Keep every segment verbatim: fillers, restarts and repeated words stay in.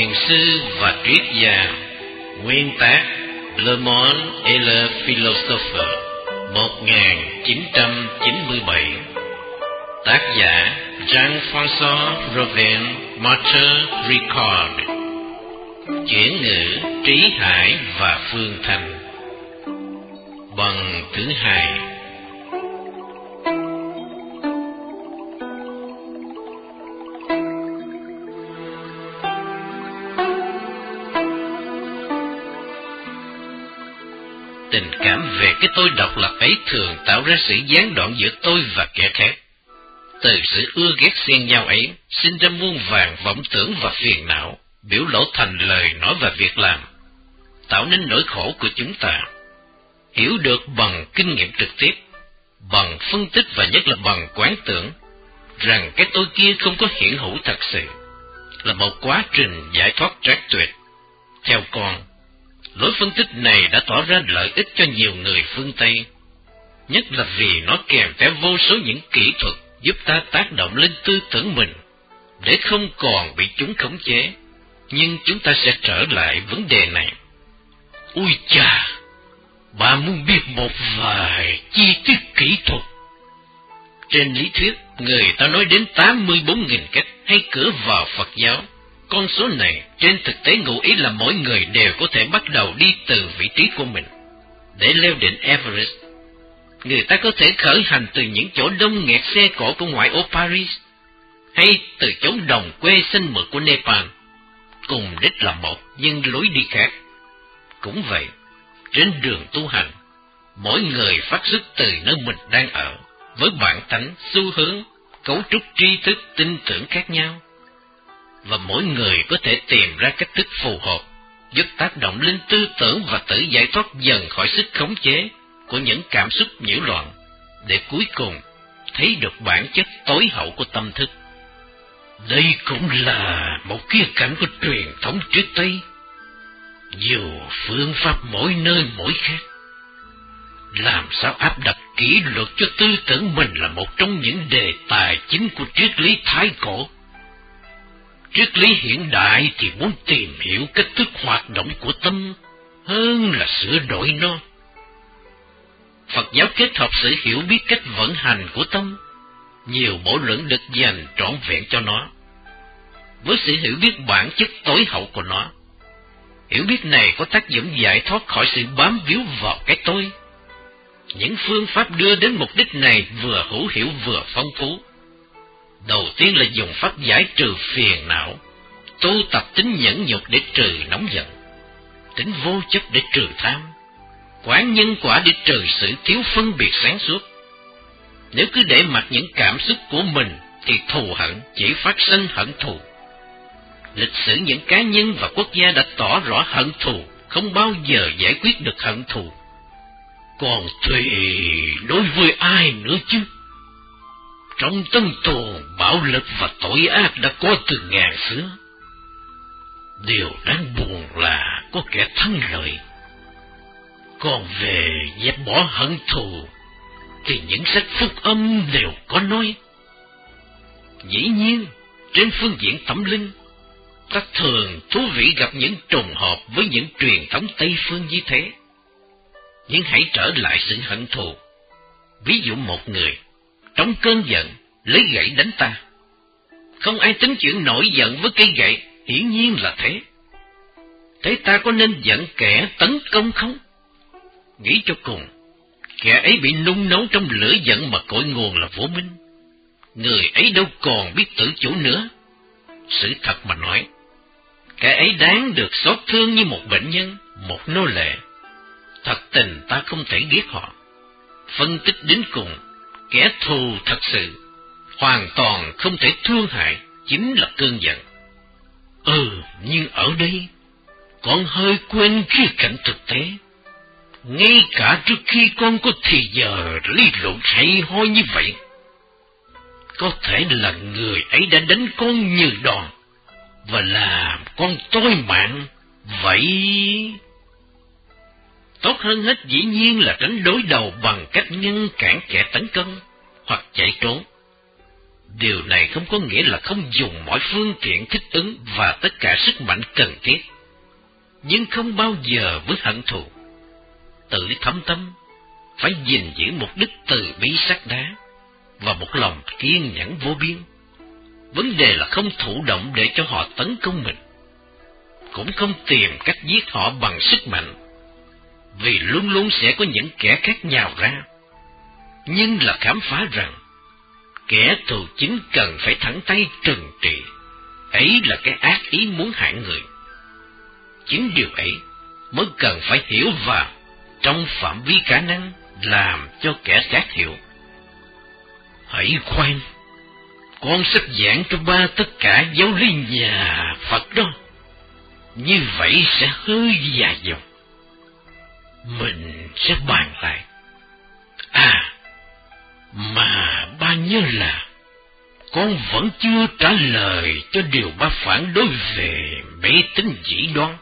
Thiền sư và triết gia. Nguyên tác Le Monde et le Philosophe, một nghìn chín trăm chín mươi bảy. Tác giả Jean-François Robin Martin Ricard. Chuyển ngữ Trí Hải và Phương Thanh. Bằng thứ hai. Tình cảm về cái tôi độc lập ấy thường tạo ra sự gián đoạn giữa tôi và kẻ khác. Từ sự ưa ghét xen nhau ấy, sinh ra muôn vàn vọng tưởng và phiền não, biểu lộ thành lời nói và việc làm, tạo nên nỗi khổ của chúng ta. Hiểu được bằng kinh nghiệm trực tiếp, bằng phân tích và nhất là bằng quán tưởng, rằng cái tôi kia không có hiển hữu thật sự, là một quá trình giải thoát trác tuyệt. Theo con, lối phân tích này đã tỏ ra lợi ích cho nhiều người phương Tây, nhất là vì nó kèm theo vô số những kỹ thuật giúp ta tác động lên tư tưởng mình, để không còn bị chúng khống chế. Nhưng chúng ta sẽ trở lại vấn đề này. Ui chà, bà muốn biết một vài chi tiết kỹ thuật. Trên lý thuyết, người ta nói đến tám mươi bốn nghìn cách hay cửa vào Phật giáo. Con số này trên thực tế ngụ ý là mỗi người đều có thể bắt đầu đi từ vị trí của mình. Để leo đỉnh Everest, người ta có thể khởi hành từ những chỗ đông nghẹt xe cộ của ngoại ô Paris, hay từ chốn đồng quê xanh mượt của Nepal. Cùng đích là một, nhưng lối đi khác. Cũng vậy, trên đường tu hành, mỗi người phát xuất từ nơi mình đang ở, với bản tánh, xu hướng, cấu trúc tri thức, tin tưởng khác nhau. Và mỗi người có thể tìm ra cách thức phù hợp, giúp tác động lên tư tưởng và tự giải thoát dần khỏi sức khống chế của những cảm xúc nhiễu loạn, để cuối cùng thấy được bản chất tối hậu của tâm thức. Đây cũng là một khía cạnh của truyền thống triết Tây. Dù phương pháp mỗi nơi mỗi khác, làm sao áp đặt kỷ luật cho tư tưởng mình là một trong những đề tài chính của triết lý Thái cổ. Triết lý hiện đại thì muốn tìm hiểu cách thức hoạt động của tâm hơn là sửa đổi nó. Phật giáo kết hợp sự hiểu biết cách vận hành của tâm, nhiều bộ luận được dành trọn vẹn cho nó, với sự hiểu biết bản chất tối hậu của nó. Hiểu biết này có tác dụng giải thoát khỏi sự bám víu vào cái tôi. Những phương pháp đưa đến mục đích này vừa hữu hiệu vừa phong phú. Đầu tiên là dùng pháp giải trừ phiền não, tu tập tính nhẫn nhục để trừ nóng giận, tính vô chấp để trừ tham, quán nhân quả để trừ sự thiếu phân biệt sáng suốt. Nếu cứ để mặc những cảm xúc của mình thì thù hận chỉ phát sinh hận thù. Lịch sử những cá nhân và quốc gia đã tỏ rõ hận thù không bao giờ giải quyết được hận thù. Còn thì đối với ai nữa chứ? Trong tâm tồn, bạo lực và tội ác đã có từ ngàn xưa. Điều đáng buồn là có kẻ thắng lợi. Còn về dẹp bỏ hận thù thì những sách phúc âm đều có nói. Dĩ nhiên, trên phương diện tâm linh, ta thường thú vị gặp những trùng hợp với những truyền thống Tây phương như thế. Nhưng hãy trở lại sự hận thù. Ví dụ một người trong cơn giận lấy gậy đánh ta. Không ai tính chuyện nổi giận với cây gậy, hiển nhiên là thế. Thế ta có nên giận kẻ tấn công không? Nghĩ cho cùng, kẻ ấy bị nung nấu trong lửa giận mà cội nguồn là vô minh. Người ấy đâu còn biết tự chủ nữa. Sự thật mà nói, kẻ ấy đáng được xót thương như một bệnh nhân, một nô lệ. Thật tình ta không thể ghét họ. Phân tích đến cùng, kẻ thù thật sự, hoàn toàn không thể thương hại, chính là cơn giận. Ừ, nhưng ở đây, con hơi quên khía cạnh thực tế. Ngay cả trước khi con có thì giờ lý luận hay ho như vậy, có thể là người ấy đã đánh con như đòn, và làm con toi mạng, vậy... Tốt hơn hết dĩ nhiên là tránh đối đầu bằng cách ngăn cản kẻ tấn công, hoặc chạy trốn. Điều này không có nghĩa là không dùng mọi phương tiện thích ứng và tất cả sức mạnh cần thiết, nhưng không bao giờ với hận thù. Tự thâm tâm, phải gìn giữ một đức từ bi sắt đá và một lòng kiên nhẫn vô biên. Vấn đề là không thụ động để cho họ tấn công mình, cũng không tìm cách giết họ bằng sức mạnh, vì luôn luôn sẽ có những kẻ khác nhào ra. Nhưng là khám phá rằng kẻ thù chính cần phải thẳng tay trừng trị, ấy là cái ác ý muốn hại người. Chính điều ấy mới cần phải hiểu và trong phạm vi khả năng làm cho kẻ khác hiểu. Hãy khoan, con sẽ giảng cho ba tất cả giáo lý nhà Phật đó. Như vậy sẽ hơi dài dòng. Mình sẽ bàn lại. À, mà ba nhớ là con vẫn chưa trả lời cho điều ba phản đối về mê tín dị đoan.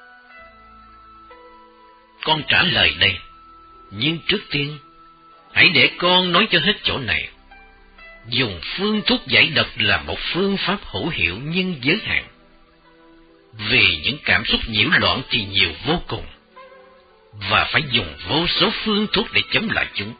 Con trả lời đây, nhưng trước tiên, hãy để con nói cho hết chỗ này. Dùng phương thuốc giải độc là một phương pháp hữu hiệu nhưng giới hạn. Vì những cảm xúc nhiễu loạn thì nhiều vô cùng, và phải dùng vô số phương thuốc để chống lại chúng.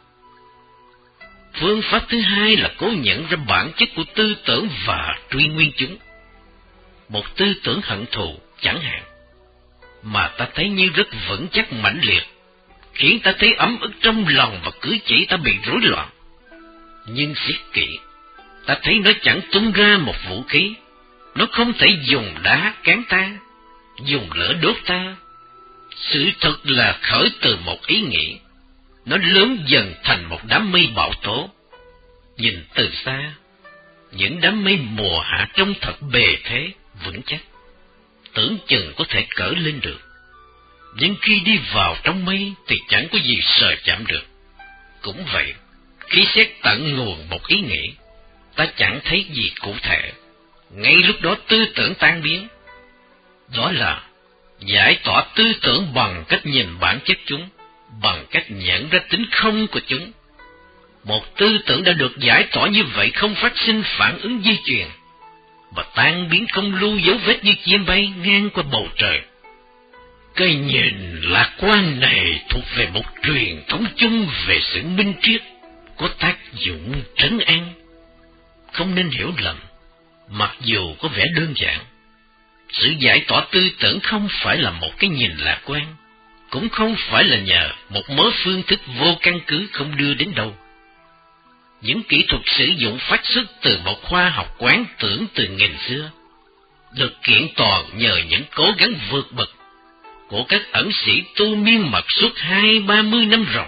Phương pháp thứ hai là cố nhận ra bản chất của tư tưởng và truy nguyên chúng. Một tư tưởng hận thù chẳng hạn, mà ta thấy như rất vững chắc mãnh liệt, khiến ta thấy ấm ức trong lòng và cử chỉ ta bị rối loạn. Nhưng xét kỹ, ta thấy nó chẳng tung ra một vũ khí, nó không thể dùng đá cán ta, dùng lửa đốt ta. Sự thật là khởi từ một ý nghĩ, nó lớn dần thành một đám mây bão tố. Nhìn từ xa, những đám mây mùa hạ trông thật bề thế, vững chắc, tưởng chừng có thể cỡ lên được. Nhưng khi đi vào trong mây thì chẳng có gì sờ chạm được. Cũng vậy, khi xét tận nguồn một ý nghĩ, ta chẳng thấy gì cụ thể. Ngay lúc đó tư tưởng tan biến. Đó là giải tỏa tư tưởng bằng cách nhìn bản chất chúng, bằng cách nhận ra tính không của chúng. Một tư tưởng đã được giải tỏa như vậy không phát sinh phản ứng di truyền, và tan biến không lưu dấu vết như chim bay ngang qua bầu trời. Cái nhìn lạc quan này thuộc về một truyền thống chung về sự minh triết, có tác dụng trấn an. Không nên hiểu lầm, mặc dù có vẻ đơn giản. Sự giải tỏa tư tưởng không phải là một cái nhìn lạc quan, cũng không phải là nhờ một mớ phương thức vô căn cứ không đưa đến đâu. Những kỹ thuật sử dụng phát xuất từ một khoa học quán tưởng từ nghìn xưa, được kiện toàn nhờ những cố gắng vượt bậc của các ẩn sĩ tu miên mật suốt hai ba mươi năm rồi.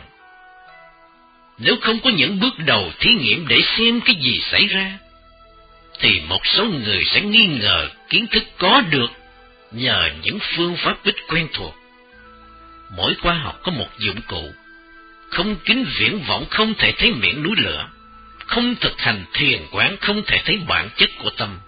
Nếu không có những bước đầu thí nghiệm để xem cái gì xảy ra, thì một số người sẽ nghi ngờ kiến thức có được nhờ những phương pháp ít quen thuộc. Mỗi khoa học có một dụng cụ, không kính viễn vọng không thể thấy miệng núi lửa, không thực hành thiền quán không thể thấy bản chất của tâm.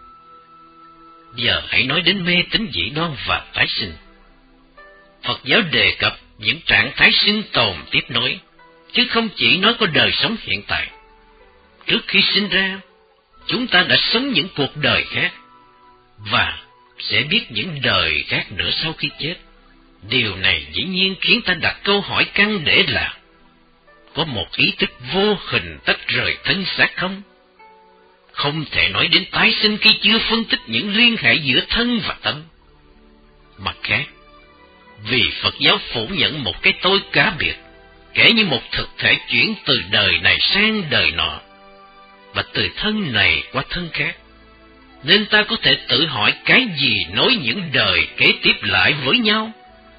Giờ hãy nói đến mê tín dị đoan và tái sinh. Phật giáo đề cập những trạng thái sinh tồn tiếp nối, chứ không chỉ nói có đời sống hiện tại. Trước khi sinh ra, chúng ta đã sống những cuộc đời khác, và sẽ biết những đời khác nữa sau khi chết. Điều này dĩ nhiên khiến ta đặt câu hỏi căn để là: có một ý thức vô hình tách rời thân xác không? Không thể nói đến tái sinh khi chưa phân tích những liên hệ giữa thân và tâm. Mặt khác, vì Phật giáo phủ nhận một cái tôi cá biệt, kể như một thực thể chuyển từ đời này sang đời nọ, và từ thân này qua thân khác, nên ta có thể tự hỏi cái gì nối những đời kế tiếp lại với nhau?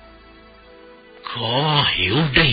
Khó hiểu đây.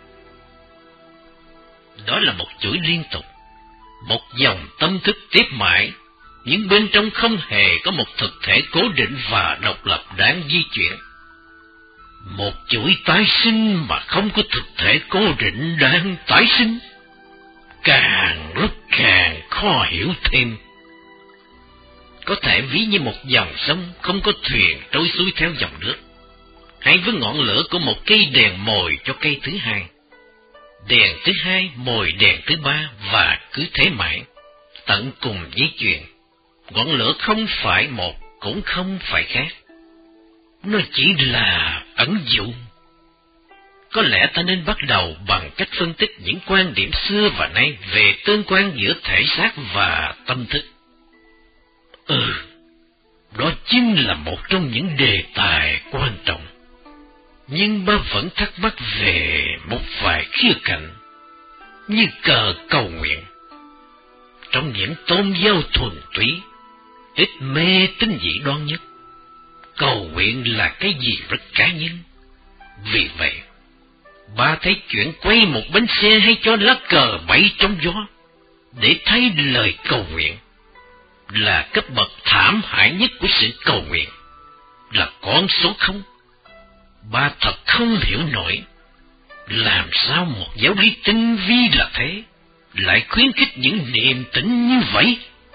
Đó là một chuỗi liên tục, một dòng tâm thức tiếp mãi, nhưng bên trong không hề có một thực thể cố định và độc lập đáng di chuyển. Một chuỗi tái sinh mà không có thực thể cố định đang tái sinh, càng lúc càng khó hiểu thêm. Có thể ví như một dòng sông không có thuyền trôi xuôi theo dòng nước, hay với ngọn lửa của một cây đèn mồi cho cây thứ hai, đèn thứ hai mồi đèn thứ ba, và cứ thế mãi. tận cùng với chuyện, ngọn lửa không phải một, cũng không phải khác. Nó chỉ là ẩn dụ. Có lẽ ta nên bắt đầu bằng cách phân tích những quan điểm xưa và nay về tương quan giữa thể xác và tâm thức. Ừ, đó chính là một trong những đề tài quan trọng. Nhưng ba vẫn thắc mắc về một vài khía cạnh, như cờ cầu nguyện. Trong những tôn giáo thuần túy, ít mê tín dị đoan nhất, cầu nguyện là cái gì rất cá nhân. Vì vậy, ba thấy chuyện quay một bánh xe hay cho lá cờ bay trong gió để thấy lời cầu nguyện là cấp bậc thảm hại nhất của sự cầu nguyện, là con số không. Ba thật không hiểu nổi, làm sao một giáo lý tinh vi là thế lại khuyến khích những niềm tin như vậy.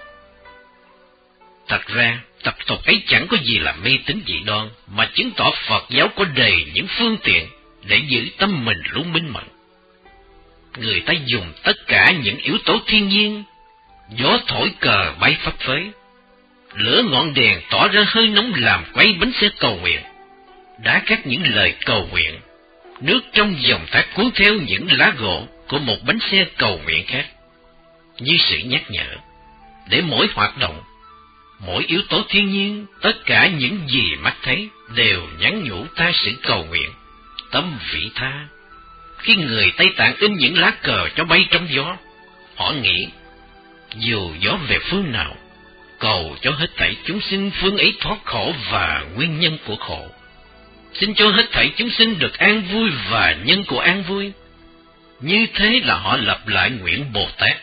Thật ra, tập tục ấy chẳng có gì là mê tín dị đoan, mà chứng tỏ Phật giáo có đầy những phương tiện để giữ tâm mình luôn minh mẫn. Người ta dùng tất cả những yếu tố thiên nhiên, gió thổi cờ bay phấp phới, lửa ngọn đèn tỏ ra hơi nóng làm quay bánh xe cầu nguyện, đã cắt những lời cầu nguyện, nước trong dòng thác cuốn theo những lá gỗ của một bánh xe cầu nguyện khác, như sự nhắc nhở, để mỗi hoạt động, mỗi yếu tố thiên nhiên, tất cả những gì mắt thấy đều nhắn nhủ ta sự cầu nguyện, tâm vị tha. Khi người Tây Tạng in những lá cờ cho bay trong gió, họ nghĩ, dù gió về phương nào, cầu cho hết thảy chúng sinh phương ấy thoát khổ và nguyên nhân của khổ. Xin cho hết thảy chúng sinh được an vui và nhân của an vui. Như thế là họ lặp lại nguyện Bồ Tát.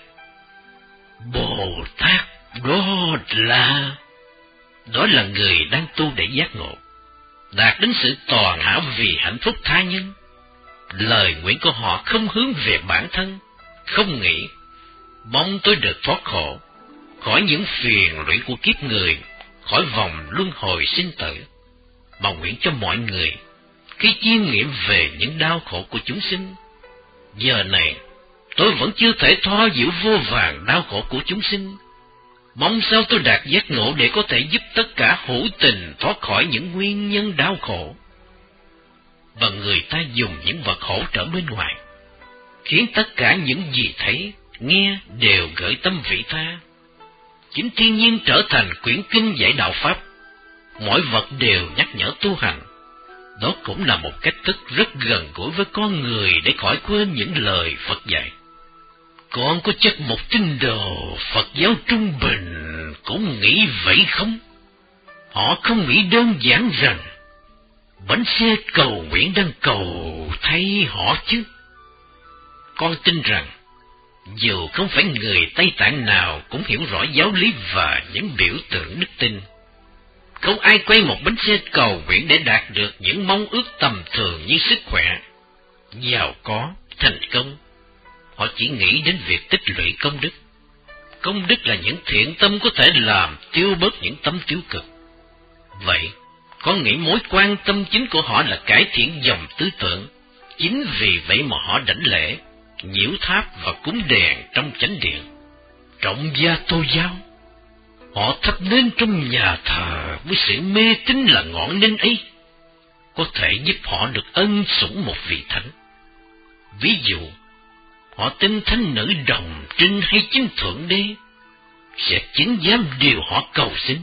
Bồ Tát đó là... Đó là người đang tu để giác ngộ, đạt đến sự toàn hảo vì hạnh phúc tha nhân. Lời nguyện của họ không hướng về bản thân, không nghĩ, mong tôi được thoát khổ, khỏi những phiền lụy của kiếp người, khỏi vòng luân hồi sinh tử, mà nguyện cho mọi người, khi chiêm nghiệm về những đau khổ của chúng sinh. Giờ này, tôi vẫn chưa thể thoa dịu vô vàn đau khổ của chúng sinh. Mong sao tôi đạt giác ngộ để có thể giúp tất cả hữu tình thoát khỏi những nguyên nhân đau khổ. Và người ta dùng những vật hỗ trợ bên ngoài, khiến tất cả những gì thấy, nghe đều gửi tâm vị tha. Chính thiên nhiên trở thành quyển kinh dạy đạo Pháp, mỗi vật đều nhắc nhở tu hành. Đó cũng là một cách thức rất gần gũi với con người để khỏi quên những lời Phật dạy. Con có chắc một tín đồ Phật giáo trung bình cũng nghĩ vậy không? Họ không nghĩ đơn giản rằng bánh xe cầu nguyện đang cầu thay họ chứ. Con tin rằng dù không phải người Tây Tạng nào cũng hiểu rõ giáo lý và những biểu tượng đức tin, không ai quay một bánh xe cầu nguyện để đạt được những mong ước tầm thường như sức khỏe, giàu có, thành công. Họ chỉ nghĩ đến việc tích lũy công đức. Công đức là những thiện tâm có thể làm tiêu bớt những tâm tiêu cực. Vậy, con nghĩ mối quan tâm chính của họ là cải thiện dòng tư tưởng. Chính vì vậy mà họ đảnh lễ, nhiễu tháp và cúng đèn trong chánh điện. Trọng gia tôn giáo, họ thắp nến trong nhà thờ với sự mê tín là ngọn nến ấy có thể giúp họ được ân sủng một vị thánh. Ví dụ, họ tin thánh nữ Đồng Trinh hay chính Thượng Đế sẽ chứng giám điều họ cầu xin.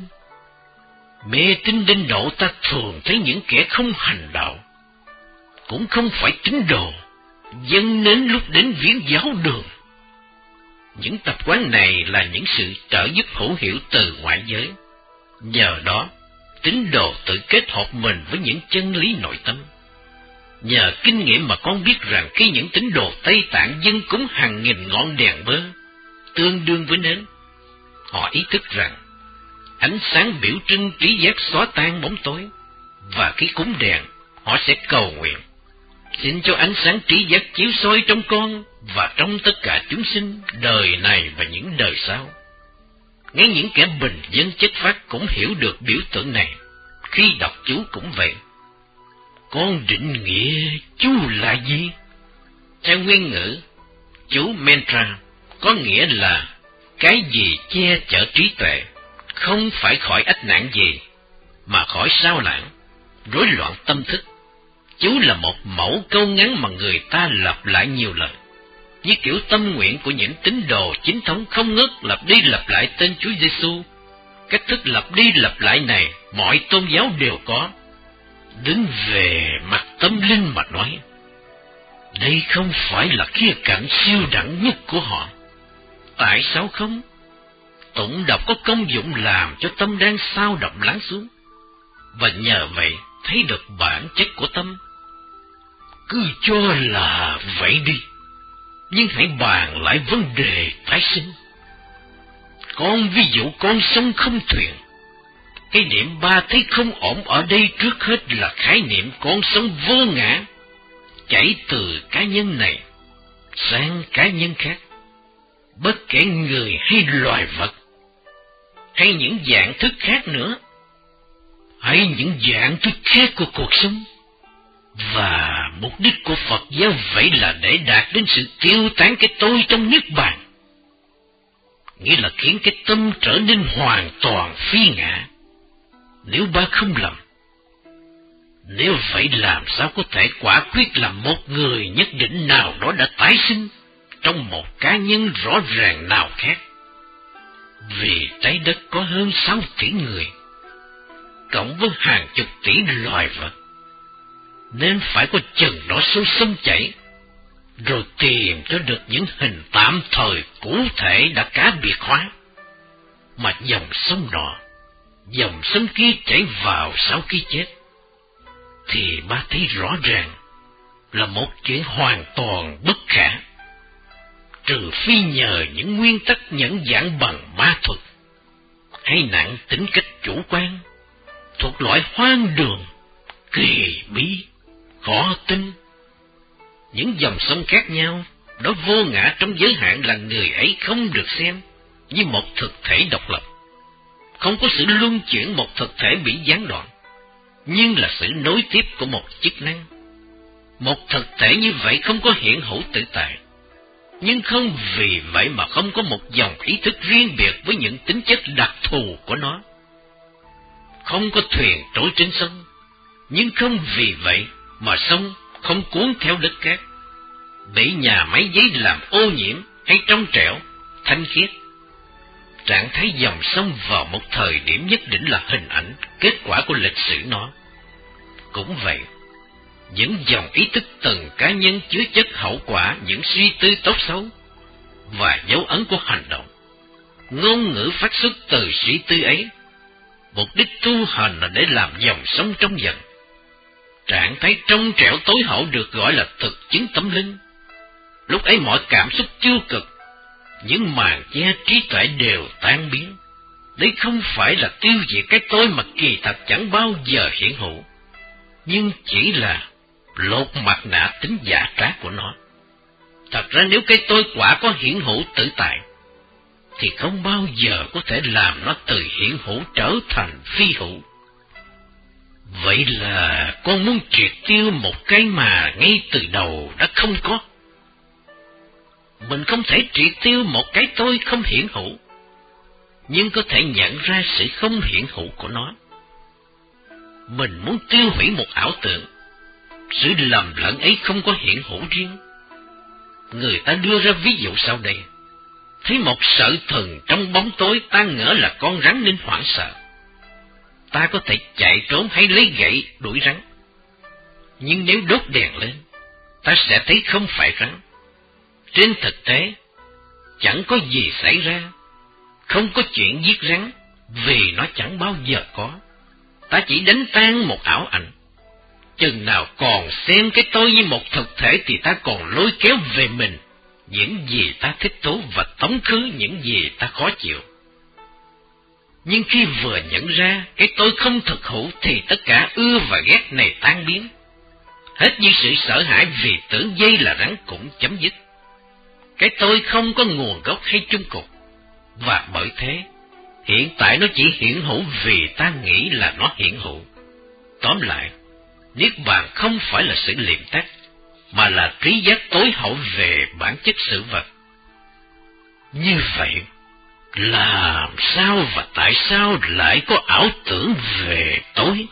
Mê tín đến độ ta thường thấy những kẻ không hành đạo, cũng không phải tín đồ, dâng nến lúc đến viếng giáo đường. Những tập quán này là những sự trợ giúp hữu hiệu từ ngoại giới. Nhờ đó, tín đồ tự kết hợp mình với những chân lý nội tâm. Nhờ kinh nghiệm mà con biết rằng khi những tín đồ Tây Tạng dâng cúng hàng nghìn ngọn đèn bơ, tương đương với nến, họ ý thức rằng ánh sáng biểu trưng trí giác xóa tan bóng tối, và khi cúng đèn, họ sẽ cầu nguyện: xin cho ánh sáng trí giác chiếu soi trong con và trong tất cả chúng sinh đời này và những đời sau. Ngay những kẻ bình dân chất phác cũng hiểu được biểu tượng này. Khi đọc chú cũng vậy. Con định nghĩa chú là gì? Theo nguyên ngữ, chú mantra có nghĩa là cái gì che chở trí tuệ, không phải khỏi ách nạn gì, mà khỏi sao lãng, rối loạn tâm thức. Chú là một mẫu câu ngắn mà người ta lặp lại nhiều lần, như kiểu tâm nguyện của những tín đồ chính thống không ngớt lặp đi lặp lại tên Chúa Giêsu. Cách thức lặp đi lặp lại này mọi tôn giáo đều có. Đứng về mặt tâm linh mà nói, đây không phải là khía cạnh siêu đẳng nhất của họ. Tại sao không? Tụng đọc có công dụng làm cho tâm đang sao động lắng xuống, và nhờ vậy thấy được bản chất của tâm. Cứ cho là vậy đi, nhưng hãy bàn lại vấn đề tái sinh. Con ví dụ con sông không thuyền. Cái niệm ba thấy không ổn ở đây trước hết là khái niệm con sông vô ngã, chảy từ cá nhân này sang cá nhân khác, bất kể người hay loài vật, hay những dạng thức khác nữa, hay những dạng thức khác của cuộc sống. Và mục đích của Phật giáo vậy là để đạt đến sự tiêu tán cái tôi trong niết bàn, nghĩa là khiến cái tâm trở nên hoàn toàn phi ngã. Nếu ba không lầm, nếu vậy làm sao có thể quả quyết là một người nhất định nào đó đã tái sinh trong một cá nhân rõ ràng nào khác? Vì trái đất có hơn sáu tỷ người, cộng với hàng chục tỷ loài vật, nên phải có chừng đó số sông chảy, rồi tìm cho được những hình tạm thời cụ thể đã cá biệt hóa. Mà dòng sông nọ, dòng sông kia chảy vào sau khi chết, thì ba thấy rõ ràng là một chuyện hoàn toàn bất khả, trừ phi nhờ những nguyên tắc nhẫn dạng bằng ma thuật, hay nặng tính cách chủ quan, thuộc loại hoang đường, kỳ bí, khó tin. Những dòng sông khác nhau, đó vô ngã trong giới hạn là người ấy không được xem như một thực thể độc lập, không có sự luân chuyển một thực thể bị gián đoạn, nhưng là sự nối tiếp của một chức năng. Một thực thể như vậy không có hiện hữu tự tại, nhưng không vì vậy mà không có một dòng ý thức riêng biệt với những tính chất đặc thù của nó. Không có thuyền trôi trên sông, nhưng không vì vậy mà sông không cuốn theo đất cát, bị nhà máy giấy làm ô nhiễm hay trong trẻo, thanh khiết. Trạng thái dòng sông vào một thời điểm nhất định là hình ảnh, kết quả của lịch sử nó. Cũng vậy, những dòng ý thức từng cá nhân chứa chất hậu quả những suy tư tốt xấu và dấu ấn của hành động. Ngôn ngữ phát xuất từ suy tư ấy, mục đích tu hành là để làm dòng sông trong dần. Trạng thái trong trẻo tối hậu được gọi là thực chứng tâm linh. Lúc ấy mọi cảm xúc tiêu cực, những màn che trí tuệ đều tan biến. Đây không phải là tiêu diệt cái tôi mà kỳ thật chẳng bao giờ hiện hữu, nhưng chỉ là lột mặt nạ tính giả trá của nó. Thật ra nếu cái tôi quả có hiện hữu tự tại, thì không bao giờ có thể làm nó từ hiện hữu trở thành phi hữu. Vậy là con muốn triệt tiêu một cái mà ngay từ đầu đã không có. Mình không thể triệt tiêu một cái tôi không hiện hữu, nhưng có thể nhận ra sự không hiện hữu của nó. Mình muốn tiêu hủy một ảo tưởng, sự lầm lẫn ấy không có hiện hữu riêng. Người ta đưa ra ví dụ sau đây. Thấy một sợi thừng trong bóng tối, ta ngỡ là con rắn nên hoảng sợ. Ta có thể chạy trốn hay lấy gậy đuổi rắn, nhưng nếu đốt đèn lên, ta sẽ thấy không phải rắn. Trên thực tế, chẳng có gì xảy ra, không có chuyện giết rắn, vì nó chẳng bao giờ có. Ta chỉ đánh tan một ảo ảnh. Chừng nào còn xem cái tôi như một thực thể thì ta còn lôi kéo về mình những gì ta thích thú và tống khứ những gì ta khó chịu. Nhưng khi vừa nhận ra cái tôi không thực hữu thì tất cả ưa và ghét này tan biến. Hết như sự sợ hãi vì tưởng dây là rắn cũng chấm dứt. Cái tôi không có nguồn gốc hay chung cục, và bởi thế, hiện tại nó chỉ hiện hữu vì ta nghĩ là nó hiện hữu. Tóm lại, Niết Bàn không phải là sự liệm tắt, mà là trí giác tối hậu về bản chất sự vật. Như vậy, Làm sao và tại sao lại có ảo tưởng về tôi?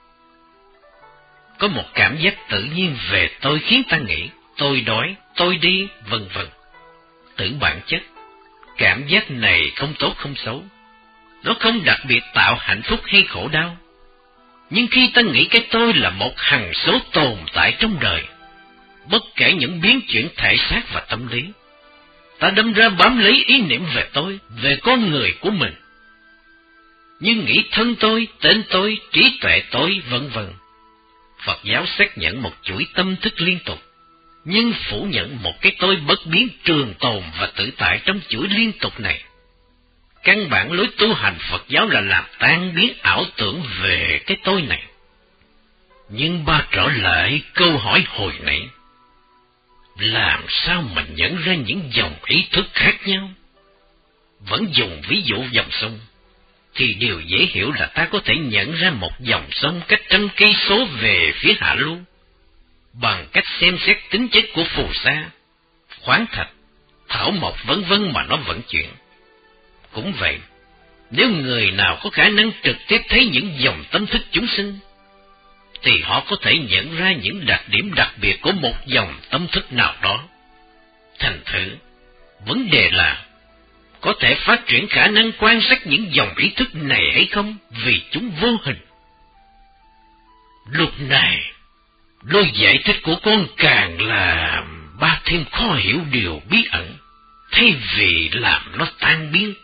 Có một cảm giác tự nhiên về tôi khiến ta nghĩ tôi đói, tôi đi, vân vân. Tưởng bản chất, cảm giác này không tốt không xấu. Nó không đặc biệt tạo hạnh phúc hay khổ đau. Nhưng khi ta nghĩ cái tôi là một hằng số tồn tại trong đời, bất kể những biến chuyển thể xác và tâm lý, ta đâm ra bám lấy ý niệm về tôi, về con người của mình. Như nghĩ thân tôi, tên tôi, trí tuệ tôi, vân vân. Phật giáo xác nhận một chuỗi tâm thức liên tục, nhưng phủ nhận một cái tôi bất biến trường tồn và tự tại trong chuỗi liên tục này. Căn bản lối tu hành Phật giáo là làm tan biến ảo tưởng về cái tôi này. Nhưng ba trở lại câu hỏi hồi nãy, làm sao mình nhận ra những dòng ý thức khác nhau? Vẫn dùng ví dụ dòng sông, thì điều dễ hiểu là ta có thể nhận ra một dòng sông cách trăm cây số về phía hạ lưu, bằng cách xem xét tính chất của phù sa, khoáng thạch, thảo mộc vân vân mà nó vận chuyển. Cũng vậy, nếu người nào có khả năng trực tiếp thấy những dòng tâm thức chúng sinh, thì họ có thể nhận ra những đặc điểm đặc biệt của một dòng tâm thức nào đó. Thành thử, vấn đề là có thể phát triển khả năng quan sát những dòng ý thức này hay không, vì chúng vô hình. Lúc này, lối giải thích của con càng làm ba thêm khó hiểu điều bí ẩn, thay vì làm nó tan biến.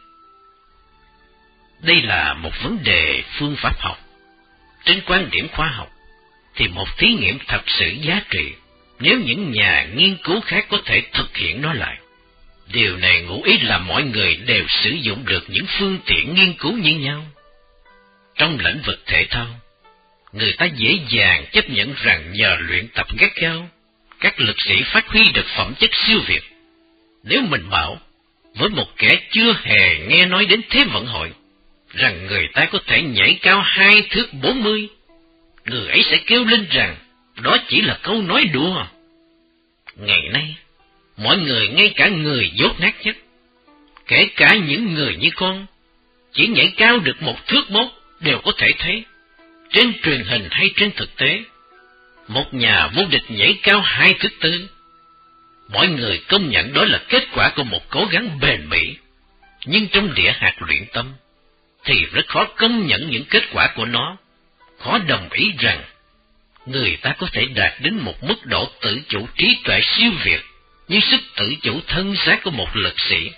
Đây là một vấn đề phương pháp học. Trên quan điểm khoa học, thì một thí nghiệm thật sự giá trị nếu những nhà nghiên cứu khác có thể thực hiện nó lại. Điều này ngụ ý là mọi người đều sử dụng được những phương tiện nghiên cứu như nhau. Trong lĩnh vực thể thao, người ta dễ dàng chấp nhận rằng nhờ luyện tập gắt gao, các lực sĩ phát huy được phẩm chất siêu việt. Nếu mình bảo với một kẻ chưa hề nghe nói đến Thế vận hội rằng người ta có thể nhảy cao hai thước bốn mươi, người ấy sẽ kêu lên rằng đó chỉ là câu nói đùa. Ngày nay, mọi người, ngay cả người dốt nát nhất, kể cả những người như con, chỉ nhảy cao được một thước mốt đều có thể thấy, trên truyền hình hay trên thực tế, một nhà vô địch nhảy cao hai thước tư. Mọi người công nhận đó là kết quả của một cố gắng bền bỉ, nhưng trong địa hạt luyện tâm, thì rất khó công nhận những kết quả của nó, khó đồng ý rằng người ta có thể đạt đến một mức độ tự chủ trí tuệ siêu việt như sức tự chủ thân xác của một lực sĩ.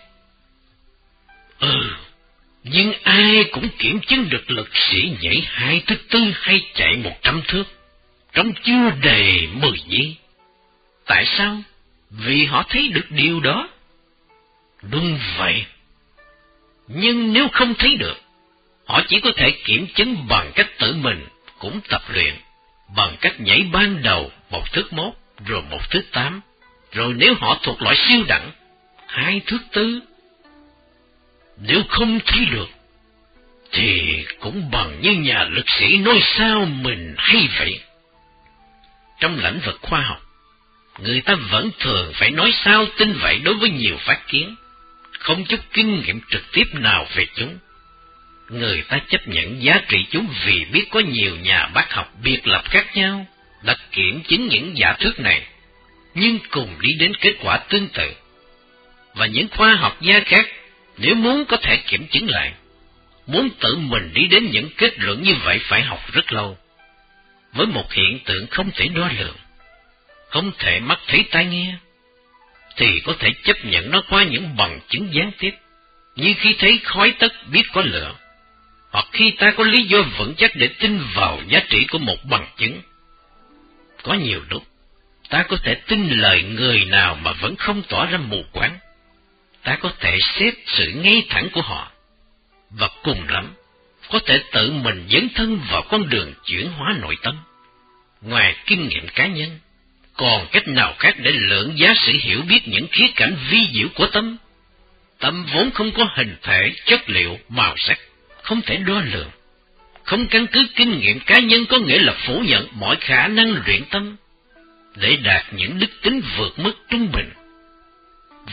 Ừ, nhưng ai cũng kiểm chứng được lực sĩ nhảy hai thước tư hay chạy một trăm thước trong chưa đầy mười giây. Tại sao? Vì họ thấy được điều đó. Đúng vậy. Nhưng nếu không thấy được, họ chỉ có thể kiểm chứng bằng cách tự mình cũng tập luyện, bằng cách nhảy ban đầu một thước mốt, rồi một thước tám, rồi nếu họ thuộc loại siêu đẳng, hai thước tư. Nếu không thấy được, thì cũng bằng như nhà lực sĩ nói sao mình hay vậy. Trong lĩnh vực khoa học, người ta vẫn thường phải nói sao tin vậy đối với nhiều phát kiến, không chút kinh nghiệm trực tiếp nào về chúng. Người ta chấp nhận giá trị chúng vì biết có nhiều nhà bác học biệt lập khác nhau đã kiểm chứng những giả thuyết này, nhưng cùng đi đến kết quả tương tự. Và những khoa học gia khác, nếu muốn có thể kiểm chứng lại, muốn tự mình đi đến những kết luận như vậy phải học rất lâu. Với một hiện tượng không thể đo lường, không thể mắt thấy tai nghe, thì có thể chấp nhận nó qua những bằng chứng gián tiếp, như khi thấy khói tất biết có lửa, hoặc khi ta có lý do vững chắc để tin vào giá trị của một bằng chứng. Có nhiều lúc, ta có thể tin lời người nào mà vẫn không tỏ ra mù quáng. Ta có thể xét sự ngay thẳng của họ, và cùng lắm, có thể tự mình dấn thân vào con đường chuyển hóa nội tâm. Ngoài kinh nghiệm cá nhân, còn cách nào khác để lượng giá sự hiểu biết những khía cạnh vi diệu của tâm? Tâm vốn không có hình thể, chất liệu, màu sắc, không thể đo lường. Không căn cứ kinh nghiệm cá nhân có nghĩa là phủ nhận mọi khả năng luyện tâm để đạt những đức tính vượt mức trung bình. Và cũng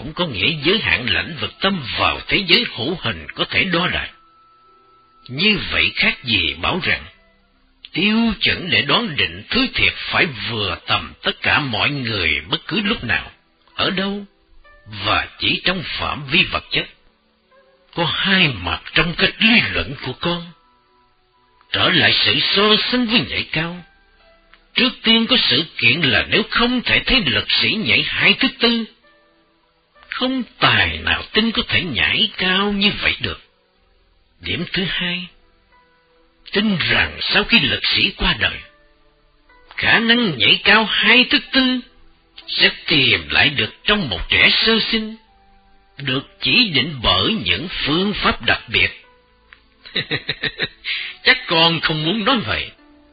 cũng có nghĩa giới hạn lãnh vực tâm vào thế giới hữu hình có thể đo đạc. Như vậy khác gì bảo rằng, tiêu chuẩn để đoán định thứ thiệt phải vừa tầm tất cả mọi người bất cứ lúc nào, ở đâu, và chỉ trong phạm vi vật chất. Có hai mặt trong cách lý luận của con. Trở lại sự so sánh với nhảy cao. Trước tiên có sự kiện là nếu không thể thấy lực sĩ nhảy hai thứ tư, không tài nào tin có thể nhảy cao như vậy được. Điểm thứ hai, tin rằng sau khi lực sĩ qua đời, khả năng nhảy cao hai thứ tư sẽ tìm lại được trong một trẻ sơ sinh, được chỉ định bởi những phương pháp đặc biệt. Chắc con không muốn nói vậy.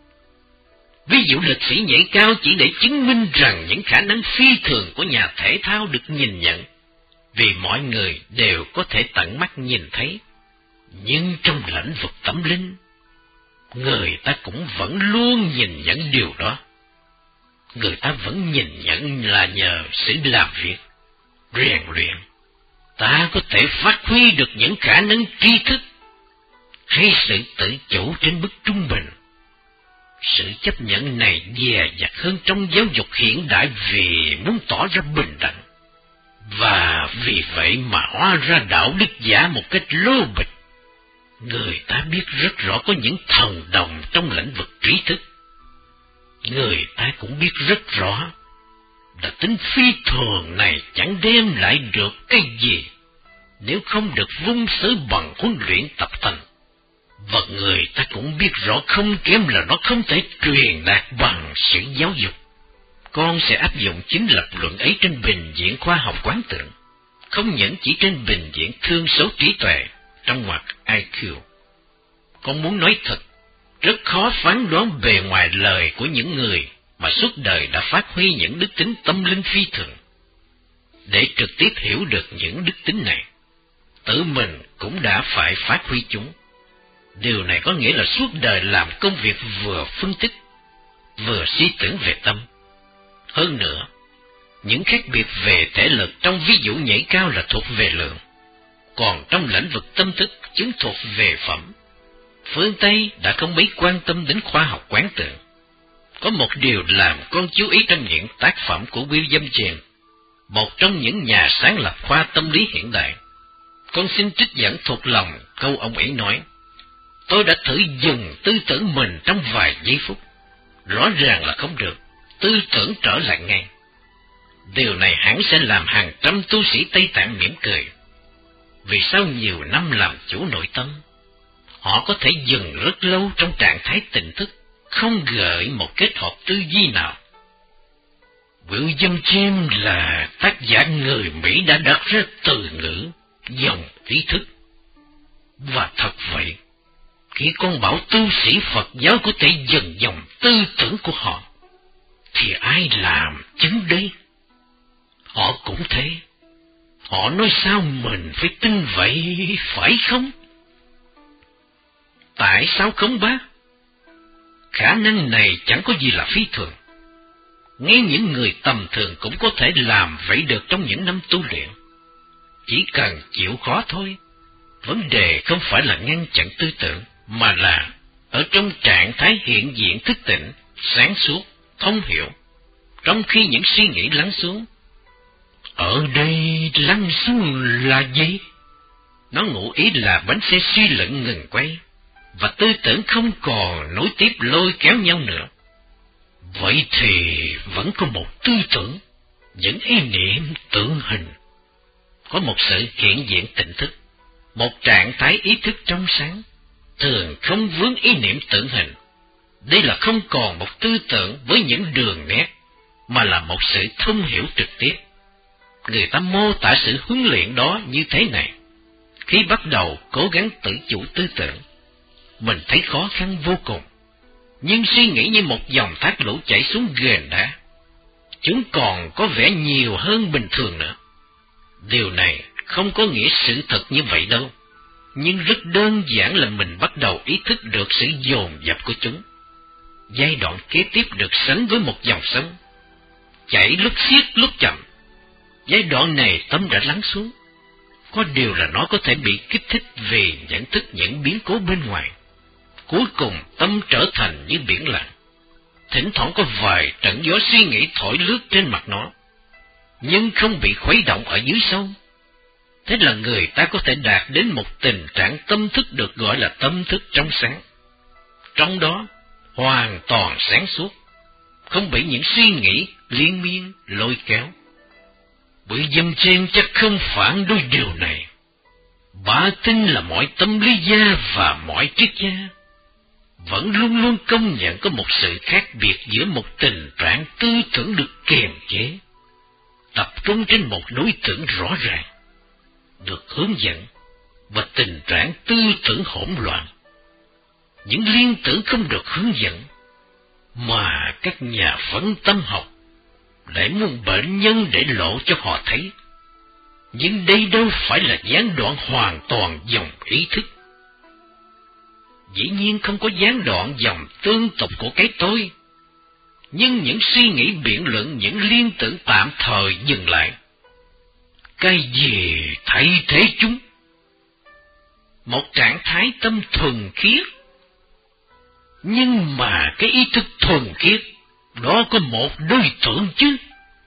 Ví dụ lực sĩ nhảy cao chỉ để chứng minh rằng những khả năng phi thường của nhà thể thao được nhìn nhận, vì mọi người đều có thể tận mắt nhìn thấy. Nhưng trong lĩnh vực tâm linh, người ta cũng vẫn luôn nhìn nhận điều đó. Người ta vẫn nhìn nhận là nhờ sự làm việc, rèn luyện, ta có thể phát huy được những khả năng tri thức, hay sự tự chủ trên mức trung bình. Sự chấp nhận này dè dặt hơn trong giáo dục hiện đại vì muốn tỏ ra bình đẳng, và vì vậy mà hóa ra đạo đức giả một cách lô bịch. Người ta biết rất rõ có những thần đồng trong lĩnh vực trí thức. Người ta cũng biết rất rõ là tính phi thường này chẳng đem lại được cái gì nếu không được vun sới bằng huấn luyện tập thành. Và người ta cũng biết rõ không kém là nó không thể truyền đạt bằng sự giáo dục. Con sẽ áp dụng chính lập luận ấy trên bình diện khoa học quán tưởng, không những chỉ trên bình diện thương số trí tuệ trong ngoặc i kiu. Con muốn nói thật, rất khó phán đoán bề ngoài lời của những người mà suốt đời đã phát huy những đức tính tâm linh phi thường. Để trực tiếp hiểu được những đức tính này, tự mình cũng đã phải phát huy chúng. Điều này có nghĩa là suốt đời làm công việc vừa phân tích, vừa suy tưởng về tâm. Hơn nữa, những khác biệt về thể lực trong ví dụ nhảy cao là thuộc về lượng, còn trong lĩnh vực tâm thức chúng thuộc về phẩm. Phương Tây đã không mấy quan tâm đến khoa học quán tưởng. Có một điều làm con chú ý trong những tác phẩm của William James, một trong những nhà sáng lập khoa tâm lý hiện đại. Con xin trích dẫn thuộc lòng câu ông ấy nói: tôi đã thử dừng tư tưởng mình trong vài giây phút. Rõ ràng là không được, tư tưởng trở lại ngay. Điều này hẳn sẽ làm hàng trăm tu sĩ Tây Tạng mỉm cười. Vì sau nhiều năm làm chủ nội tâm, họ có thể dừng rất lâu trong trạng thái tỉnh thức, không gợi một kết hợp tư duy nào. William James là tác giả người Mỹ đã đặt ra từ ngữ dòng trí thức. Và thật vậy, khi con bảo tu sĩ Phật giáo có thể dần dòng tư tưởng của họ, thì ai làm chứng đây? Họ cũng thế. Họ nói sao mình phải tin vậy, phải không? Tại sao không bác? Khả năng này chẳng có gì là phi thường. Ngay những người tầm thường cũng có thể làm vậy được trong những năm tu luyện. Chỉ cần chịu khó thôi. Vấn đề không phải là ngăn chặn tư tưởng, mà là ở trong trạng thái hiện diện thức tỉnh, sáng suốt, thông hiểu, trong khi những suy nghĩ lắng xuống. Ở đây lắng xuống là gì? Nó ngụ ý là bánh xe suy luận ngừng quay, và tư tưởng không còn nối tiếp lôi kéo nhau nữa. Vậy thì vẫn có một tư tưởng, những ý niệm tượng hình. Có một sự hiện diện tỉnh thức, một trạng thái ý thức trong sáng, thường không vướng ý niệm tượng hình. Đây là không còn một tư tưởng với những đường nét, mà là một sự thông hiểu trực tiếp. Người ta mô tả sự huấn luyện đó như thế này: khi bắt đầu cố gắng tự chủ tư tưởng, mình thấy khó khăn vô cùng, nhưng suy nghĩ như một dòng thác lũ chảy xuống ghềnh đá. Chúng còn có vẻ nhiều hơn bình thường nữa. Điều này không có nghĩa sự thật như vậy đâu, nhưng rất đơn giản là mình bắt đầu ý thức được sự dồn dập của chúng. Giai đoạn kế tiếp được sánh với một dòng sông, chảy lúc xiết lúc chậm. Giai đoạn này tâm đã lắng xuống. Có điều là nó có thể bị kích thích vì nhận thức những biến cố bên ngoài. Cuối cùng tâm trở thành như biển lặng. Thỉnh thoảng có vài trận gió suy nghĩ thổi lướt trên mặt nó, nhưng không bị khuấy động ở dưới sâu. Thế là người ta có thể đạt đến một tình trạng tâm thức được gọi là tâm thức trong sáng. Trong đó hoàn toàn sáng suốt, không bị những suy nghĩ liên miên lôi kéo. Bụi dâm trên chắc không phản đối điều này. Bà tin là mọi tâm lý gia và mọi triết gia vẫn luôn luôn công nhận có một sự khác biệt giữa một tình trạng tư tưởng được kiềm chế, tập trung trên một đối tượng rõ ràng, được hướng dẫn, và tình trạng tư tưởng hỗn loạn, những liên tưởng không được hướng dẫn, mà các nhà phân tâm học lại muốn bệnh nhân để lộ cho họ thấy. Nhưng đây đâu phải là gián đoạn hoàn toàn dòng ý thức. Dĩ nhiên không có gián đoạn dòng tương tục của cái tôi, nhưng những suy nghĩ biện luận, những liên tưởng tạm thời dừng lại. Cái gì thay thế chúng? Một trạng thái tâm thuần khiết. Nhưng mà cái ý thức thuần khiết đó có một đối tượng chứ?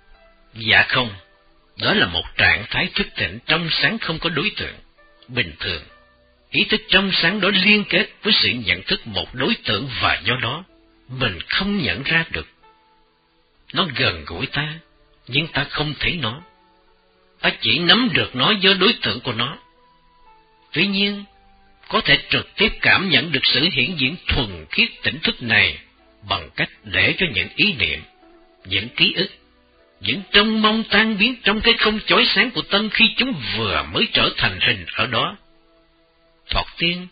Dạ không, đó là một trạng thái thức tỉnh trong sáng không có đối tượng. Bình thường, ý thức trong sáng đó liên kết với sự nhận thức một đối tượng, và do đó mình không nhận ra được. Nó gần gũi ta, nhưng ta không thấy nó. Ta chỉ nắm được nó do đối tượng của nó. Tuy nhiên, có thể trực tiếp cảm nhận được sự hiển diễn thuần khiết tỉnh thức này bằng cách để cho những ý niệm, những ký ức, những trông mong tan biến trong cái không chói sáng của tâm khi chúng vừa mới trở thành hình ở đó. Thoạt tiên,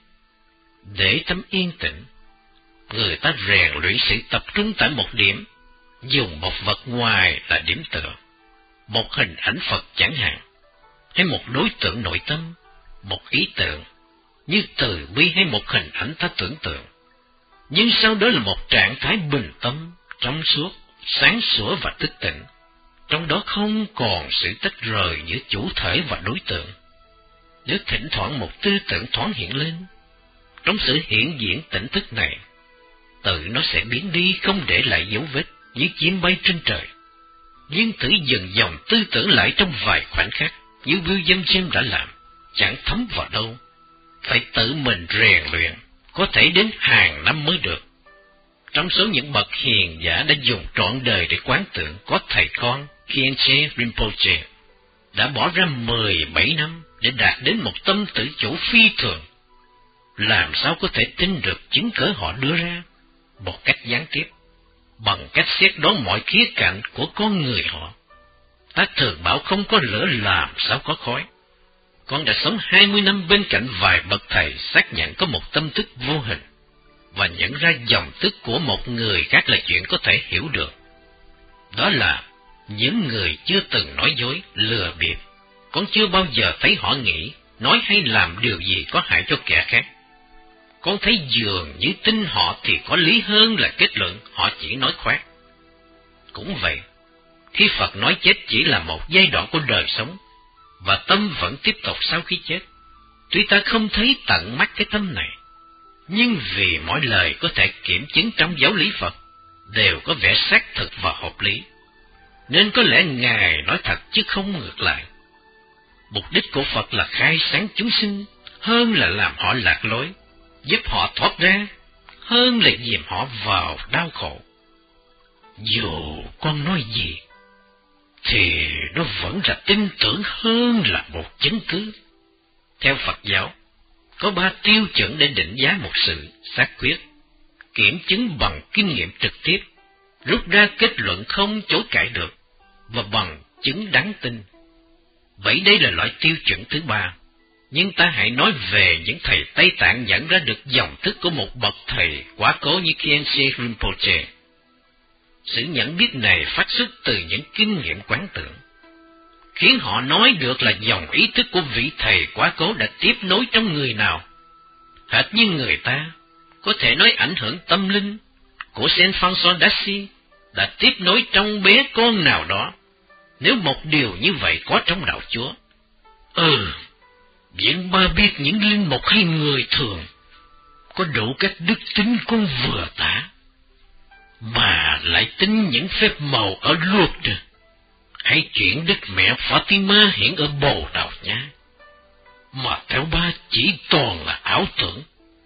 để tâm yên tĩnh, người ta rèn luyện sự tập trung tại một điểm, dùng một vật ngoài là điểm tựa, một hình ảnh Phật chẳng hạn, hay một đối tượng nội tâm, một ý tưởng, như từ bi hay một hình ảnh ta tưởng tượng. Nhưng sau đó là một trạng thái bình tâm, trong suốt, sáng sủa và thức tỉnh. Trong đó không còn sự tách rời giữa chủ thể và đối tượng. Nếu thỉnh thoảng một tư tưởng thoáng hiện lên, trong sự hiện diễn tỉnh thức này, tự nó sẽ biến đi không để lại dấu vết như chim bay trên trời. Nhưng thử dần dòng tư tưởng lại trong vài khoảnh khắc, như William James đã làm, chẳng thấm vào đâu. Phải tự mình rèn luyện, có thể đến hàng năm mới được. Trong số những bậc hiền giả đã dùng trọn đời để quán tưởng, có thầy con Khyentse Rinpoche đã bỏ ra mười bảy năm để đạt đến một tâm tự chủ phi thường. Làm sao có thể tin được chứng cớ họ đưa ra một cách gián tiếp, bằng cách xét đoán mọi khía cạnh của con người họ. Ta thường bảo không có lửa làm sao có khói. Con đã sống hai mươi năm bên cạnh vài bậc thầy xác nhận có một tâm thức vô hình, và nhận ra dòng tức của một người khác là chuyện có thể hiểu được. Đó là những người chưa từng nói dối, lừa bịp. Con chưa bao giờ thấy họ nghĩ, nói hay làm điều gì có hại cho kẻ khác. Con thấy dường như tin họ thì có lý hơn là kết luận họ chỉ nói khoác. Cũng vậy, khi Phật nói chết chỉ là một giai đoạn của đời sống, và tâm vẫn tiếp tục sau khi chết, tuy ta không thấy tận mắt cái tâm này, nhưng vì mọi lời có thể kiểm chứng trong giáo lý Phật đều có vẻ xác thực và hợp lý, nên có lẽ Ngài nói thật chứ không ngược lại. Mục đích của Phật là khai sáng chúng sinh, hơn là làm họ lạc lối, giúp họ thoát ra, hơn là dìm họ vào đau khổ. Dù con nói gì, thì nó vẫn là tin tưởng hơn là một chứng cứ. Theo Phật giáo, có ba tiêu chuẩn để định giá một sự xác quyết: kiểm chứng bằng kinh nghiệm trực tiếp, rút ra kết luận không chối cãi được, và bằng chứng đáng tin. Vậy đây là loại tiêu chuẩn thứ ba. Nhưng ta hãy nói về những thầy Tây Tạng nhận ra được dòng thức của một bậc thầy quá cố như Khyentse Rinpoche. Sự nhận biết này phát xuất từ những kinh nghiệm quán tưởng, khiến họ nói được là dòng ý thức của vị thầy quá cố đã tiếp nối trong người nào. Hệt như người ta có thể nói ảnh hưởng tâm linh của Saint François d'Assise đã tiếp nối trong bé con nào đó. nếu một điều như vậy có trong đạo Chúa. Ừ, viện ba biết những linh mục hay người thường có đủ các đức tính con vừa tả, mà lại tin những phép màu ở Lourdes, hay chuyện Đức Mẹ Fatima hiện ở Bồ Đào Nha, mà theo ba chỉ toàn là ảo tưởng.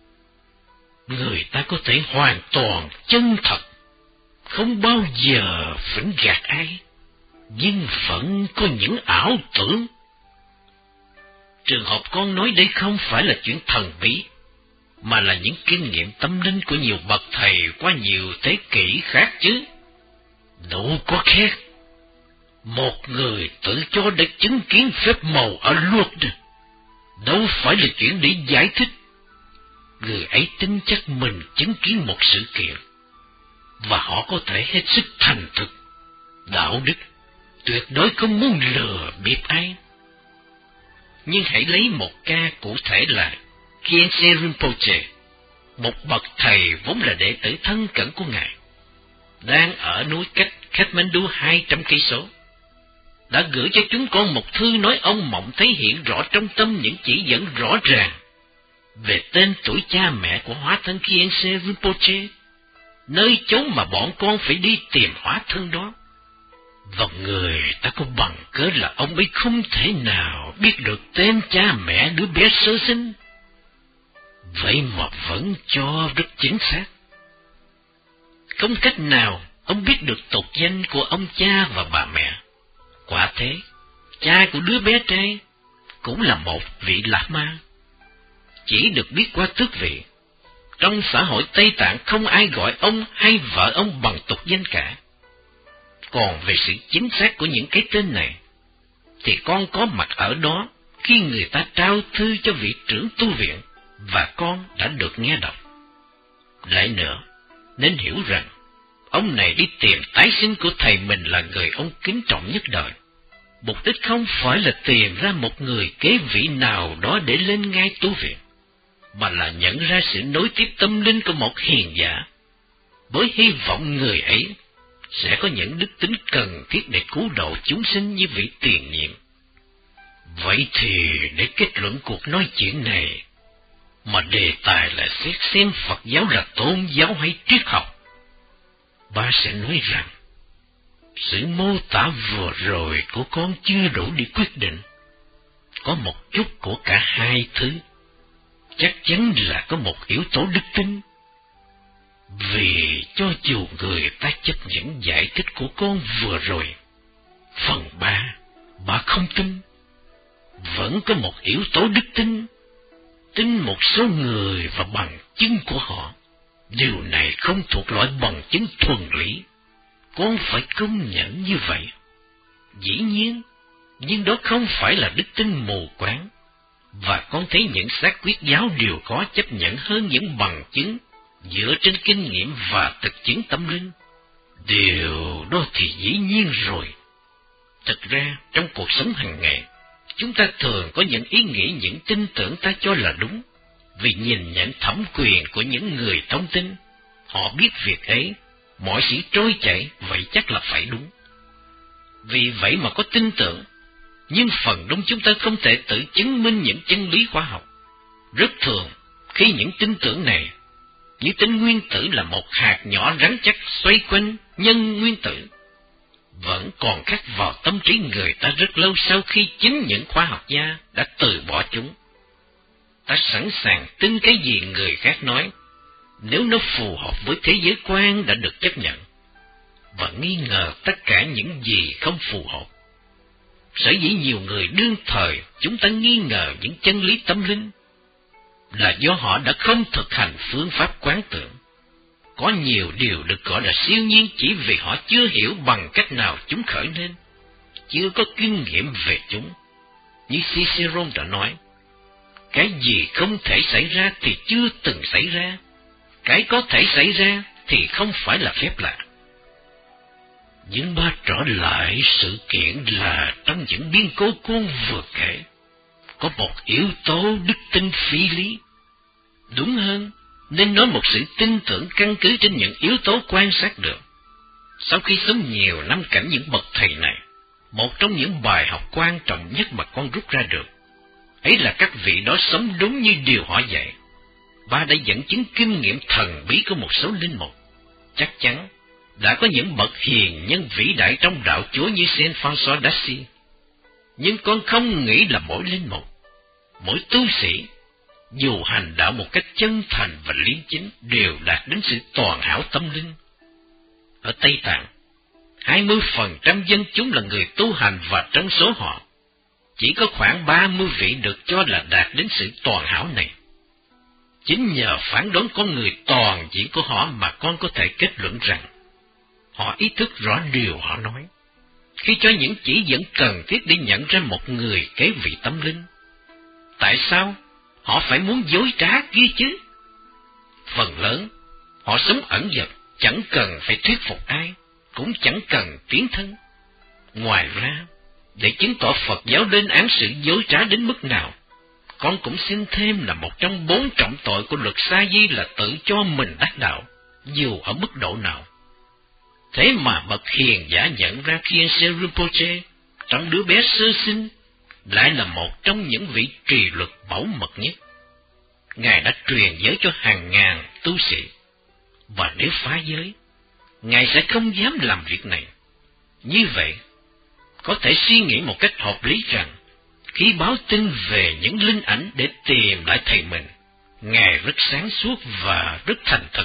Người ta có thể hoàn toàn chân thật, không bao giờ phỉnh gạt ai, nhưng vẫn có những ảo tưởng. Trường hợp con nói đây không phải là chuyện thần bí, mà là những kinh nghiệm tâm linh của nhiều bậc thầy qua nhiều thế kỷ khác chứ. Đủ có khác. Một người tự cho đã chứng kiến phép màu ở Lourdes, đâu phải là chuyện để giải thích. Người ấy tin chắc mình chứng kiến một sự kiện, và họ có thể hết sức thành thực, đạo đức, tuyệt đối không muốn lừa bịp ai. Nhưng hãy lấy một ca cụ thể là Khyentse Rinpoche, một bậc thầy vốn là đệ tử thân cận của Ngài, đang ở núi cách Kathmandu hai trăm cây số, đã gửi cho chúng con một thư nói ông mộng thấy hiện rõ trong tâm những chỉ dẫn rõ ràng về tên tuổi cha mẹ của hóa thân Khyentse Rinpoche, nơi chốn mà bọn con phải đi tìm hóa thân đó. Và người ta có bằng cớ là ông ấy không thể nào biết được tên cha mẹ đứa bé sơ sinh, vậy mà vẫn cho rất chính xác. Không cách nào ông biết được tục danh của ông cha và bà mẹ. Quả thế, cha của đứa bé trai cũng là một vị Lạt Ma, chỉ được biết qua tước vị. Trong xã hội Tây Tạng không ai gọi ông hay vợ ông bằng tục danh cả. Còn về sự chính xác của những cái tên này, thì con có mặt ở đó khi người ta trao thư cho vị trưởng tu viện, và con đã được nghe đọc. Lại nữa, nên hiểu rằng, ông này đi tìm tái sinh của thầy mình là người ông kính trọng nhất đời. Mục đích không phải là tìm ra một người kế vị nào đó để lên ngai tu viện, mà là nhận ra sự nối tiếp tâm linh của một hiền giả, với hy vọng người ấy sẽ có những đức tính cần thiết để cứu độ chúng sinh như vị tiền nhiệm. Vậy thì để kết luận cuộc nói chuyện này, mà đề tài là xét xem Phật giáo là tôn giáo hay triết học, ba sẽ nói rằng sự mô tả vừa rồi của con chưa đủ để quyết định. Có một chút của cả hai thứ. Chắc chắn là có một yếu tố đức tin. Vì cho dù người ta chấp nhận giải thích của con vừa rồi, phần ba, bà không tin, vẫn có một yếu tố đức tin. Tin một số người và bằng chứng của họ. Điều này không thuộc loại bằng chứng thuần lý. Con phải công nhận như vậy. Dĩ nhiên, nhưng đó không phải là đức tin mù quáng. Và con thấy những xác quyết giáo đều có chấp nhận hơn những bằng chứng dựa trên kinh nghiệm và thực chứng tâm linh. Điều đó thì dĩ nhiên rồi. Thực ra, trong cuộc sống hàng ngày, chúng ta thường có những ý nghĩ, những tin tưởng ta cho là đúng, vì nhìn nhận thẩm quyền của những người thông tin. Họ biết việc ấy, mọi sự trôi chảy, vậy chắc là phải đúng. Vì vậy mà có tin tưởng, nhưng phần đông chúng ta không thể tự chứng minh những chân lý khoa học. Rất thường, khi những tin tưởng này, như tin nguyên tử là một hạt nhỏ rắn chắc xoay quanh nhân nguyên tử, vẫn còn khắc vào tâm trí người ta rất lâu sau khi chính những khoa học gia đã từ bỏ chúng. Ta sẵn sàng tin cái gì người khác nói, nếu nó phù hợp với thế giới quan đã được chấp nhận, và nghi ngờ tất cả những gì không phù hợp. Sở dĩ nhiều người đương thời chúng ta nghi ngờ những chân lý tâm linh, là do họ đã không thực hành phương pháp quán tưởng. Có nhiều điều được gọi là siêu nhiên chỉ vì họ chưa hiểu bằng cách nào chúng khởi lên, chưa có kinh nghiệm về chúng. Như Cicero đã nói, cái gì không thể xảy ra thì chưa từng xảy ra, cái có thể xảy ra thì không phải là phép lạ. Nhưng ba trở lại sự kiện là trong những biến cố con vừa kể, có một yếu tố đức tin phi lý. Đúng hơn, nên nói một sự tin tưởng căn cứ trên những yếu tố quan sát được. Sau khi sống nhiều năm cảnh những bậc thầy này, một trong những bài học quan trọng nhất mà con rút ra được, ấy là các vị đó sống đúng như điều họ dạy. Ba đã dẫn chứng kinh nghiệm thần bí của một số linh mục. Chắc chắn đã có những bậc hiền nhân vĩ đại trong đạo Chúa như Saint François d'Assise. Nhưng con không nghĩ là mỗi linh mục, mỗi tu sĩ, dù hành đạo một cách chân thành và liêm chính, đều đạt đến sự toàn hảo tâm linh. Ở Tây Tạng, hai mươi phần trăm dân chúng là người tu hành, và trong số họ, chỉ có khoảng ba mươi vị được cho là đạt đến sự toàn hảo này. Chính nhờ phán đoán con người toàn diện của họ mà con có thể kết luận rằng họ ý thức rõ điều họ nói, khi cho những chỉ dẫn cần thiết để nhận ra một người kế vị tâm linh. Tại sao họ phải muốn dối trá kia chứ? Phần lớn, họ sống ẩn dật, chẳng cần phải thuyết phục ai, cũng chẳng cần tiến thân. Ngoài ra, để chứng tỏ Phật giáo lên án sự dối trá đến mức nào, con cũng xin thêm là một trong bốn trọng tội của luật sa di là tự cho mình đắc đạo, dù ở mức độ nào. Thế mà bậc hiền giả nhận ra Khiense Rinpoche, trong đứa bé sơ sinh, lại là một trong những vị trì luật bảo mật nhất. Ngài đã truyền giới cho hàng ngàn tu sĩ, và nếu phá giới, Ngài sẽ không dám làm việc này. Như vậy, có thể suy nghĩ một cách hợp lý rằng, khi báo tin về những linh ảnh để tìm lại thầy mình, Ngài rất sáng suốt và rất thành thật.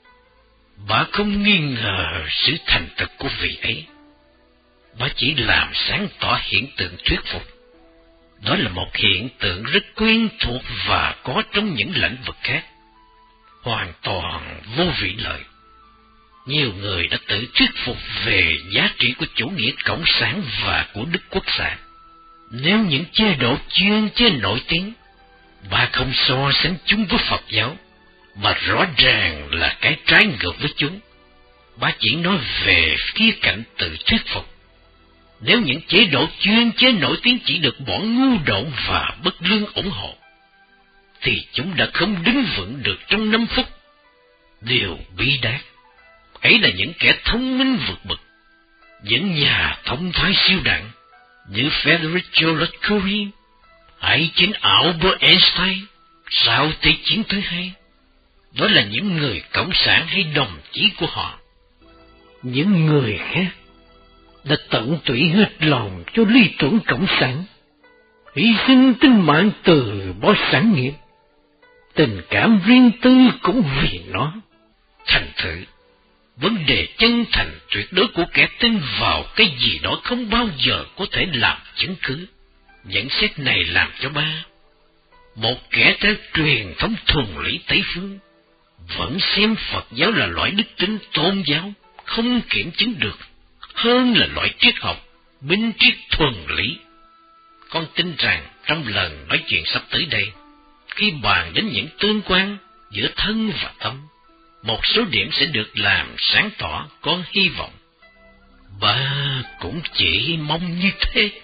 Bà không nghi ngờ sự thành thật của vị ấy. Bà chỉ làm sáng tỏ hiện tượng thuyết phục. Đó là một hiện tượng rất quen thuộc và có trong những lĩnh vực khác, hoàn toàn vô vị lợi. Nhiều người đã tự thuyết phục về giá trị của chủ nghĩa cộng sản và của Đức Quốc xã. Nếu những chế độ chuyên chế nổi tiếng, bà không so sánh chúng với Phật giáo, mà rõ ràng là cái trái ngược với chúng. Bà chỉ nói về khía cạnh tự thuyết phục. Nếu những chế độ chuyên chế nổi tiếng chỉ được bọn ngu độn và bất lương ủng hộ, thì chúng đã không đứng vững được trong năm phút. Điều bi đát ấy là những kẻ thông minh vượt bậc, những nhà thông thái siêu đẳng như Federico Lacourie hay chính Albert Einstein sau Thế chiến thứ hai. Đó là những người cộng sản hay đồng chí của họ. Những người khác đã tận tụy hết lòng cho lý tưởng cộng sản, hy sinh tính mạng từ bỏ sản nghiệp, tình cảm riêng tư cũng vì nó. Thành thử, vấn đề chân thành tuyệt đối của kẻ tin vào cái gì đó không bao giờ có thể làm chứng cứ. Nhận xét này làm cho ba, một kẻ theo truyền thống thuần lý Tây phương, vẫn xem Phật giáo là loại đức tin tôn giáo không kiểm chứng được, hơn là loại triết học minh triết thuần lý. Con tin rằng trong lần nói chuyện sắp tới đây, khi bàn đến những tương quan giữa thân và tâm, một số điểm sẽ được làm sáng tỏ. Con hy vọng ba cũng chỉ mong như thế.